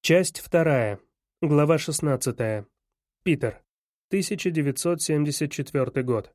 Часть вторая. Глава 16. Питер. 1974 год.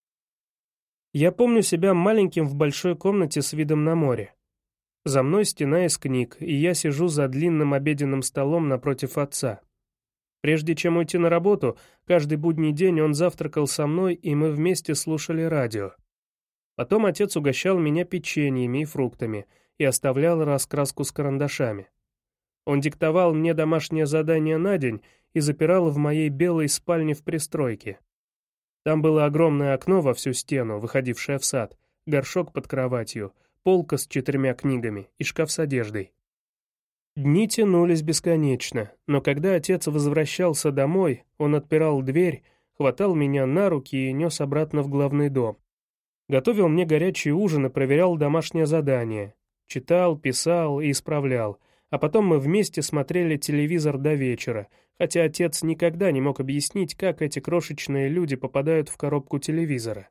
Я помню себя маленьким в большой комнате с видом на море. За мной стена из книг, и я сижу за длинным обеденным столом напротив отца. Прежде чем уйти на работу, каждый будний день он завтракал со мной, и мы вместе слушали радио. Потом отец угощал меня печеньями и фруктами и оставлял раскраску с карандашами. Он диктовал мне домашнее задание на день и запирал в моей белой спальне в пристройке. Там было огромное окно во всю стену, выходившее в сад, горшок под кроватью, полка с 4 книгами и шкаф с одеждой. Дни тянулись бесконечно, но когда отец возвращался домой, он отпирал дверь, хватал меня на руки и нес обратно в главный дом. Готовил мне горячий ужин и проверял домашнее задание. Читал, писал и исправлял. А потом мы вместе смотрели телевизор до вечера, хотя отец никогда не мог объяснить, как эти крошечные люди попадают в коробку телевизора.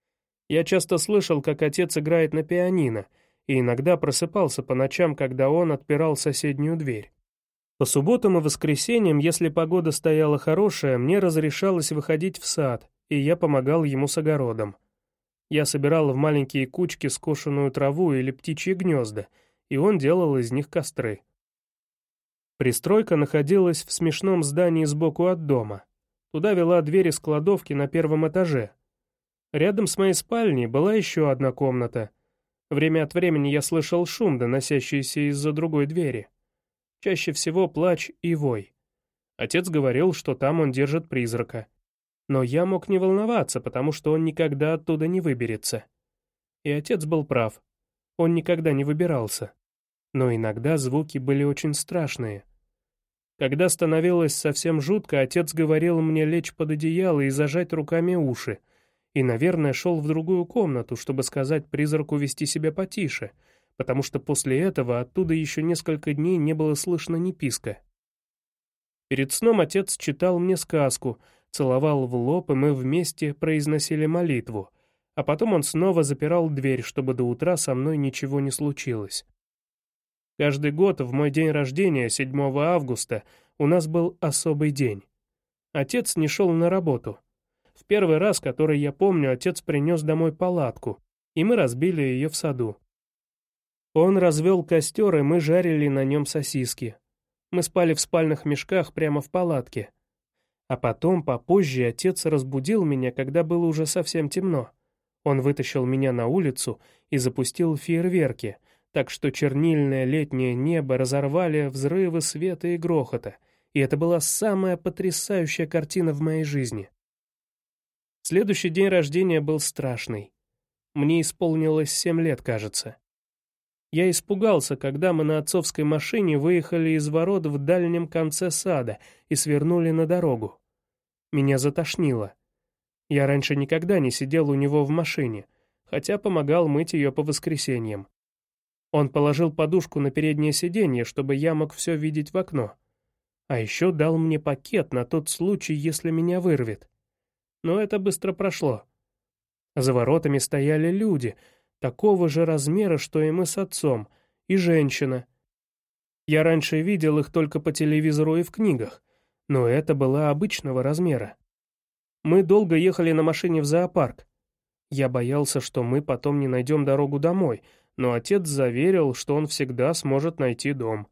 Я часто слышал, как отец играет на пианино, и иногда просыпался по ночам, когда он отпирал соседнюю дверь. По субботам и воскресеньям, если погода стояла хорошая, мне разрешалось выходить в сад, и я помогал ему с огородом. Я собирал в маленькие кучки скошенную траву или птичьи гнезда, и он делал из них костры. Пристройка находилась в смешном здании сбоку от дома. Туда вела дверь из кладовки на 1-м этаже. Рядом с моей спальней была еще одна комната. Время от времени я слышал шум, доносящийся из-за другой двери. Чаще всего плач и вой. Отец говорил, что там он держит призрака. Но я мог не волноваться, потому что он никогда оттуда не выберется. И отец был прав. Он никогда не выбирался. Но иногда звуки были очень страшные. Когда становилось совсем жутко, отец говорил мне лечь под одеяло и зажать руками уши, и, наверное, шел в другую комнату, чтобы сказать призраку вести себя потише, потому что после этого оттуда еще несколько дней не было слышно ни писка. Перед сном отец читал мне сказку, целовал в лоб, и мы вместе произносили молитву, а потом он снова запирал дверь, чтобы до утра со мной ничего не случилось. Каждый год в мой день рождения, 7 августа, у нас был особый день. Отец не шел на работу. В первый раз, который я помню, отец принес домой палатку, и мы разбили ее в саду. Он развел костер, и мы жарили на нем сосиски. Мы спали в спальных мешках прямо в палатке. А потом, попозже, отец разбудил меня, когда было уже совсем темно. Он вытащил меня на улицу и запустил фейерверки, так что чернильное летнее небо разорвали взрывы света и грохота, и это была самая потрясающая картина в моей жизни. Следующий день рождения был страшный. Мне исполнилось 7 лет, кажется. Я испугался, когда мы на отцовской машине выехали из ворот в дальнем конце сада и свернули на дорогу. Меня затошнило. Я раньше никогда не сидел у него в машине, хотя помогал мыть ее по воскресеньям. Он положил подушку на переднее сиденье, чтобы я мог все видеть в окно. А еще дал мне пакет на тот случай, если меня вырвет. Но это быстро прошло. За воротами стояли люди, такого же размера, что и мы с отцом, и женщина. Я раньше видел их только по телевизору и в книгах, но это была обычного размера. Мы долго ехали на машине в зоопарк. Я боялся, что мы потом не найдем дорогу домой, но отец заверил, что он всегда сможет найти дом.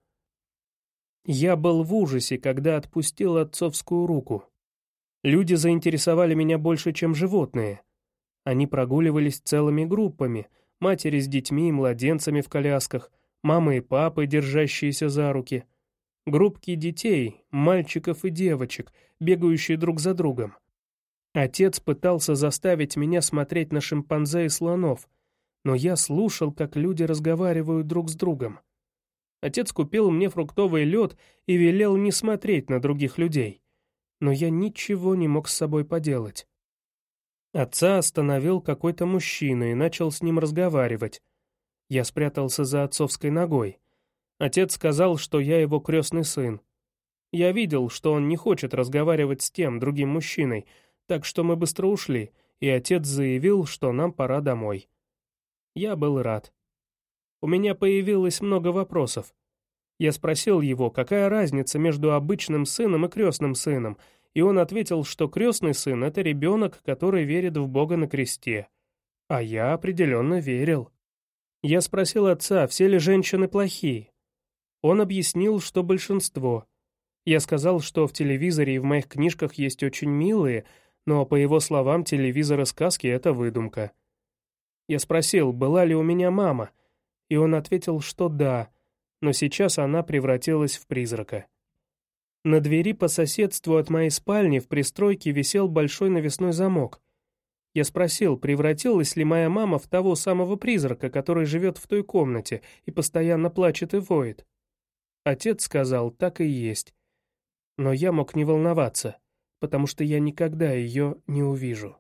Я был в ужасе, когда отпустил отцовскую руку. Люди заинтересовали меня больше, чем животные. Они прогуливались целыми группами, матери с детьми и младенцами в колясках, мамы и папы, держащиеся за руки. Группки детей, мальчиков и девочек, бегающие друг за другом. Отец пытался заставить меня смотреть на шимпанзе и слонов, но я слушал, как люди разговаривают друг с другом. Отец купил мне фруктовый лед и велел не смотреть на других людей, но я ничего не мог с собой поделать. Отца остановил какой-то мужчина и начал с ним разговаривать. Я спрятался за отцовской ногой. Отец сказал, что я его крестный сын. Я видел, что он не хочет разговаривать с тем другим мужчиной, так что мы быстро ушли, и отец заявил, что нам пора домой. Я был рад. У меня появилось много вопросов. Я спросил его, какая разница между обычным сыном и крестным сыном, и он ответил, что крестный сын — это ребенок, который верит в Бога на кресте. А я определенно верил. Я спросил отца, все ли женщины плохие. Он объяснил, что большинство. Я сказал, что в телевизоре и в моих книжках есть очень милые, но, по его словам, телевизор и сказки — это выдумка. Я спросил, была ли у меня мама, и он ответил, что да, но сейчас она превратилась в призрака. На двери по соседству от моей спальни в пристройке висел большой навесной замок. Я спросил, превратилась ли моя мама в того самого призрака, который живет в той комнате и постоянно плачет и воет. Отец сказал, так и есть. Но я мог не волноваться, потому что я никогда ее не увижу.